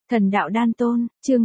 Thần đạo đan tôn, chương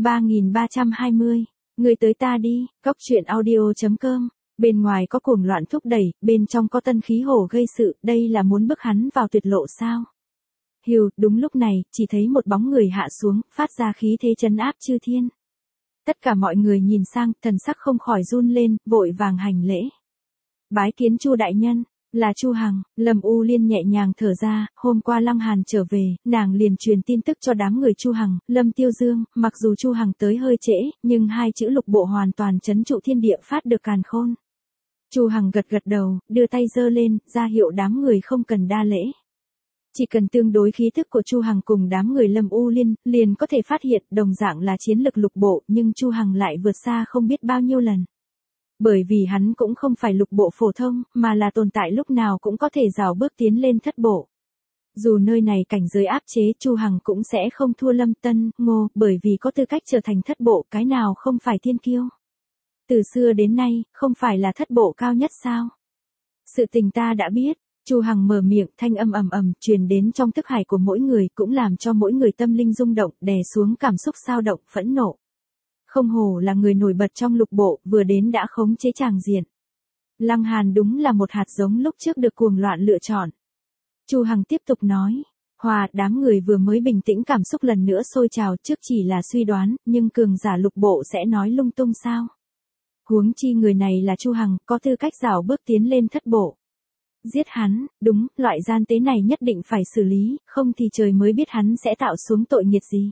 3320. Người tới ta đi, góc truyện audio.com. Bên ngoài có cuồng loạn thúc đẩy, bên trong có tân khí hổ gây sự, đây là muốn bức hắn vào tuyệt lộ sao? Hiu, đúng lúc này, chỉ thấy một bóng người hạ xuống, phát ra khí thế trấn áp chư thiên. Tất cả mọi người nhìn sang, thần sắc không khỏi run lên, vội vàng hành lễ. Bái kiến Chu đại nhân. Là Chu Hằng. Lâm U Liên nhẹ nhàng thở ra, hôm qua Lăng Hàn trở về, nàng liền truyền tin tức cho đám người Chu Hằng, Lâm Tiêu Dương, mặc dù Chu Hằng tới hơi trễ, nhưng hai chữ lục bộ hoàn toàn trấn trụ thiên địa phát được càn khôn. Chu Hằng gật gật đầu, đưa tay giơ lên, ra hiệu đám người không cần đa lễ. Chỉ cần tương đối khí thức của Chu Hằng cùng đám người Lâm U Liên, liền có thể phát hiện đồng dạng là chiến lực lục bộ, nhưng Chu Hằng lại vượt xa không biết bao nhiêu lần. Bởi vì hắn cũng không phải lục bộ phổ thông, mà là tồn tại lúc nào cũng có thể rào bước tiến lên thất bộ. Dù nơi này cảnh giới áp chế, Chu Hằng cũng sẽ không thua Lâm Tân, Ngô, bởi vì có tư cách trở thành thất bộ, cái nào không phải thiên kiêu. Từ xưa đến nay, không phải là thất bộ cao nhất sao? Sự tình ta đã biết. Chu Hằng mở miệng, thanh âm ầm ầm truyền đến trong thức hải của mỗi người, cũng làm cho mỗi người tâm linh rung động, đè xuống cảm xúc xao động, phẫn nộ. Không hổ là người nổi bật trong lục bộ, vừa đến đã khống chế tràng diện. Lăng Hàn đúng là một hạt giống lúc trước được cuồng loạn lựa chọn. Chu Hằng tiếp tục nói, đám người vừa mới bình tĩnh cảm xúc lần nữa sôi trào, trước chỉ là suy đoán, nhưng cường giả lục bộ sẽ nói lung tung sao? Huống chi người này là Chu Hằng, có tư cách rảo bước tiến lên thất bộ. Giết hắn, đúng, loại gian tế này nhất định phải xử lý, không thì trời mới biết hắn sẽ tạo xuống tội nghiệt gì.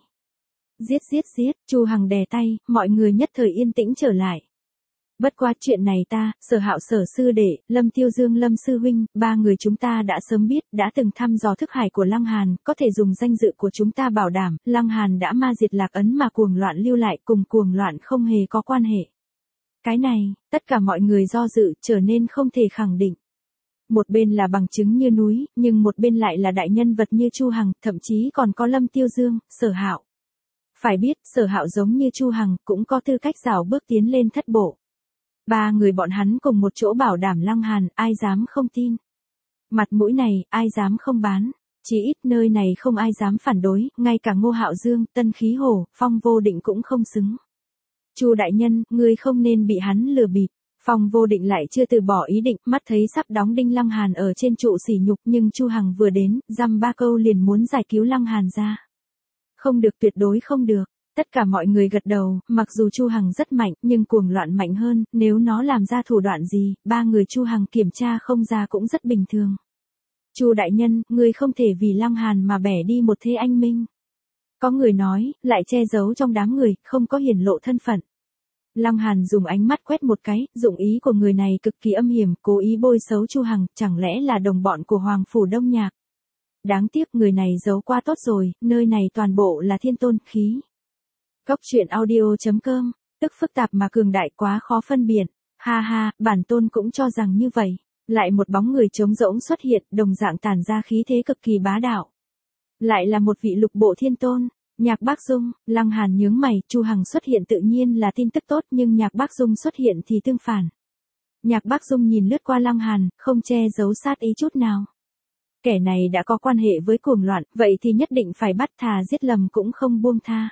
Giết, Chu Hằng đè tay, mọi người nhất thời yên tĩnh trở lại. Bất quá chuyện này ta, Sở Hạo Sở sư đệ, Lâm Tiêu Dương Lâm sư huynh, ba người chúng ta đã sớm biết, đã từng thăm dò thức hải của Lăng Hàn, có thể dùng danh dự của chúng ta bảo đảm, Lăng Hàn đã ma diệt lạc ấn mà cuồng loạn lưu lại, cùng cuồng loạn không hề có quan hệ. Cái này, tất cả mọi người do dự, trở nên không thể khẳng định. Một bên là bằng chứng như núi, nhưng một bên lại là đại nhân vật như Chu Hằng, thậm chí còn có Lâm Tiêu Dương, Sở Hạo. Phải biết, Sở Hạo giống như Chu Hằng, cũng có tư cách rảo bước tiến lên thất bộ. Ba người bọn hắn cùng một chỗ bảo đảm Lăng Hàn, ai dám không tin. Mặt mũi này, ai dám không bán. Chỉ ít nơi này không ai dám phản đối, ngay cả Ngô Hạo Dương, Tân Khí Hổ, Phong Vô Định cũng không xứng. Chu đại nhân, ngươi không nên bị hắn lừa bịp. Phong Vô Định lại chưa từ bỏ ý định, mắt thấy sắp đóng đinh Lăng Hàn ở trên trụ sỉ nhục, nhưng Chu Hằng vừa đến, dăm ba câu liền muốn giải cứu Lăng Hàn ra. Không được, tuyệt đối không được. Tất cả mọi người gật đầu, mặc dù Chu Hằng rất mạnh, nhưng cuồng loạn mạnh hơn, nếu nó làm ra thủ đoạn gì, ba người Chu Hằng kiểm tra không ra cũng rất bình thường. Chu đại nhân, ngươi không thể vì Lăng Hàn mà bẻ đi một thế anh minh. Có người nói, lại che giấu trong đám người, không có hiển lộ thân phận. Lăng Hàn dùng ánh mắt quét một cái, dụng ý của người này cực kỳ âm hiểm, cố ý bôi xấu Chu Hằng, chẳng lẽ là đồng bọn của Hoàng Phủ Đông Nhạc. Đáng tiếc người này giấu qua tốt rồi, nơi này toàn bộ là thiên tôn khí. Góc truyện audio.com, tức phức tạp mà cường đại quá khó phân biệt. Ha ha, bản tôn cũng cho rằng như vậy. Lại một bóng người trống rỗng xuất hiện, đồng dạng tản ra khí thế cực kỳ bá đạo. Lại là một vị lục bộ thiên tôn. Nhạc Bác Dung. Lăng Hàn nhướng mày, Chu Hằng xuất hiện tự nhiên là tin tức tốt, nhưng Nhạc Bác Dung xuất hiện thì tương phản. Nhạc Bác Dung nhìn lướt qua Lăng Hàn, không che giấu sát ý chút nào. Kẻ này đã có quan hệ với cuồng loạn, vậy thì nhất định phải bắt, thà giết lầm cũng không buông tha.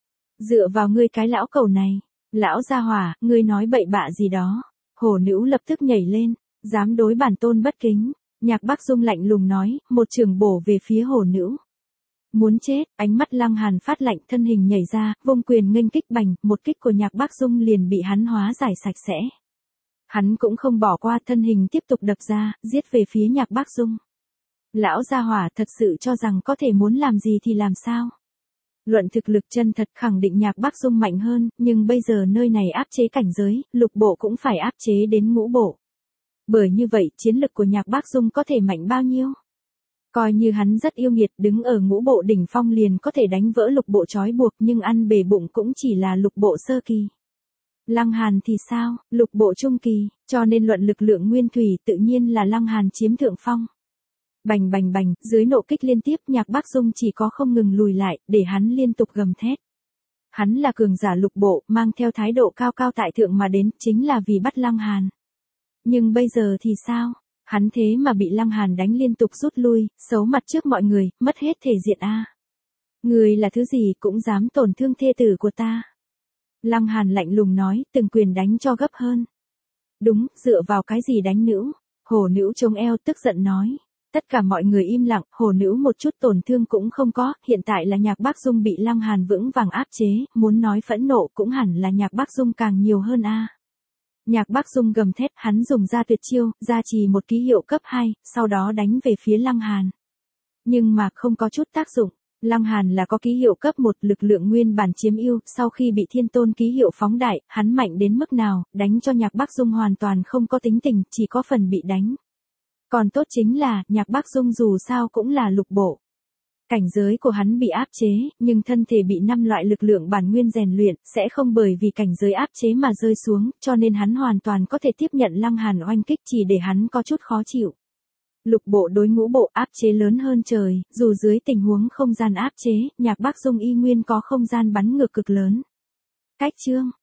Dựa vào ngươi cái lão cẩu này, lão gia hỏa, ngươi nói bậy bạ gì đó. Hổ Nữ lập tức nhảy lên, dám đối bản tôn bất kính. Nhạc Bác Dung lạnh lùng nói, một trường bổ về phía Hổ Nữ. Muốn chết, ánh mắt Lăng Hàn phát lạnh, thân hình nhảy ra, vung quyền nghênh kích bành, một kích của Nhạc Bác Dung liền bị hắn hóa giải sạch sẽ. Hắn cũng không bỏ qua, thân hình tiếp tục đập ra, giết về phía Nhạc Bác Dung. Lão gia hỏa thật sự cho rằng có thể muốn làm gì thì làm sao. Luận thực lực chân thật khẳng định Nhạc Bác Dung mạnh hơn, nhưng bây giờ nơi này áp chế cảnh giới, lục bộ cũng phải áp chế đến ngũ bộ. Bởi như vậy, chiến lực của Nhạc Bác Dung có thể mạnh bao nhiêu? Coi như hắn rất yêu nghiệt, đứng ở ngũ bộ đỉnh phong liền có thể đánh vỡ lục bộ trói buộc, nhưng ăn bể bụng cũng chỉ là lục bộ sơ kỳ. Lăng Hàn thì sao, lục bộ trung kỳ, cho nên luận lực lượng nguyên thủy tự nhiên là Lăng Hàn chiếm thượng phong. Bành bành bành, dưới nộ kích liên tiếp, Nhạc Bác Dung chỉ có không ngừng lùi lại, để hắn liên tục gầm thét. Hắn là cường giả lục bộ, mang theo thái độ cao cao tại thượng mà đến, chính là vì bắt Lăng Hàn. Nhưng bây giờ thì sao? Hắn thế mà bị Lăng Hàn đánh liên tục rút lui, xấu mặt trước mọi người, mất hết thể diện a. Ngươi là thứ gì cũng dám tổn thương thê tử của ta. Lăng Hàn lạnh lùng nói, từng quyền đánh cho gấp hơn. Đúng, dựa vào cái gì đánh nữ? Hổ nữ chống eo tức giận nói. Tất cả mọi người im lặng, hổ nữ một chút tổn thương cũng không có, hiện tại là Nhạc Bác Dung bị Lăng Hàn vững vàng áp chế, muốn nói phẫn nộ cũng hẳn là Nhạc Bác Dung càng nhiều hơn a. Nhạc Bác Dung gầm thét, hắn dùng ra tuyệt chiêu, ra trì một ký hiệu cấp 2, sau đó đánh về phía Lăng Hàn. Nhưng mà không có chút tác dụng. Lăng Hàn là có ký hiệu cấp 1, lực lượng nguyên bản chiếm ưu, sau khi bị Thiên Tôn ký hiệu phóng đại, hắn mạnh đến mức nào, đánh cho Nhạc Bác Dung hoàn toàn không có tính tình, chỉ có phần bị đánh. Còn tốt chính là, Nhạc Bác Dung dù sao cũng là lục bộ. Cảnh giới của hắn bị áp chế, nhưng thân thể bị 5 loại lực lượng bản nguyên rèn luyện, sẽ không bởi vì cảnh giới áp chế mà rơi xuống, cho nên hắn hoàn toàn có thể tiếp nhận Lăng Hàn oanh kích chỉ để hắn có chút khó chịu. Lục bộ đối ngũ bộ áp chế lớn hơn trời, dù dưới tình huống không gian áp chế, Nhạc Bác Dung y nguyên có không gian bắn ngược cực lớn. Cách chương